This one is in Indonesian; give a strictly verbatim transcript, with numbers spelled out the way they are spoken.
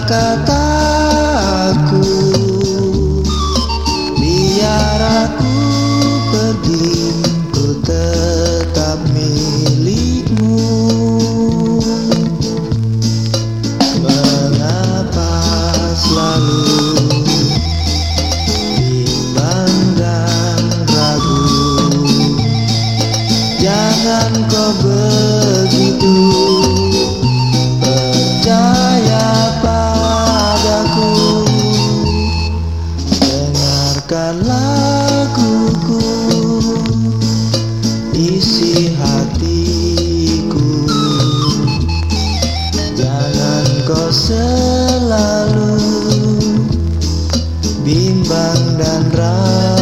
kataku, biar aku pergi, ku tetap milikmu. Mengapa selalu bimbang dan ragu? Jangan kau begitu percaya padaku. Dengarkan laguku, isi hatiku. Jangan kau selalu bimbang dan ragu.